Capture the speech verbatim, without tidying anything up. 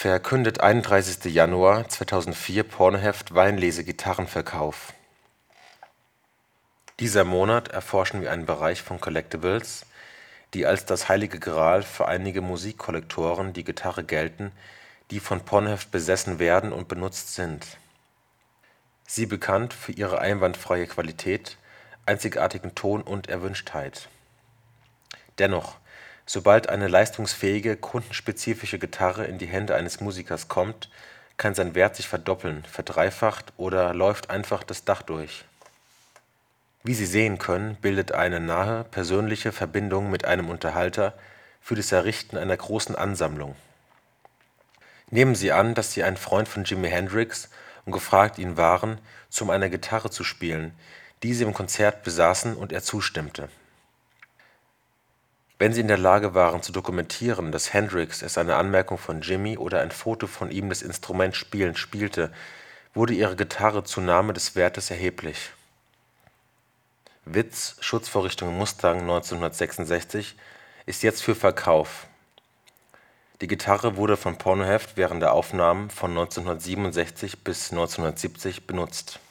verkündet einunddreißigster Januar zweitausendvier Pornoheft Weinlese-Gitarrenverkauf. Dieser Monat erforschen wir einen Bereich von Collectibles, die als das heilige Gral für einige Musikkollektoren die Gitarre gelten, die von Pornoheft besessen werden und benutzt sind. Sie bekannt für ihre einwandfreie Qualität, einzigartigen Ton und Erwünschtheit. Dennoch, sobald eine leistungsfähige, kundenspezifische Gitarre in die Hände eines Musikers kommt, kann sein Wert sich verdoppeln, verdreifacht oder läuft einfach das Dach durch. Wie Sie sehen können, bildet eine nahe, persönliche Verbindung mit einem Unterhalter für das Errichten einer großen Ansammlung. Nehmen Sie an, dass Sie ein Freund von Jimi Hendrix und gefragt ihn waren, um eine Gitarre zu spielen, die Sie im Konzert besaßen und er zustimmte. Wenn Sie in der Lage waren zu dokumentieren, dass Hendrix es eine Anmerkung von Jimi oder ein Foto von ihm das Instrument spielend spielte, wurde Ihre Gitarre Zunahme des Wertes erheblich. Witz, Schutzvorrichtung Mustang neunzehnhundertsechsundsechzig, ist jetzt für Verkauf. Die Gitarre wurde von Pornoheft während der Aufnahmen von neunzehnhundertsiebenundsechzig bis neunzehnhundertsiebzig benutzt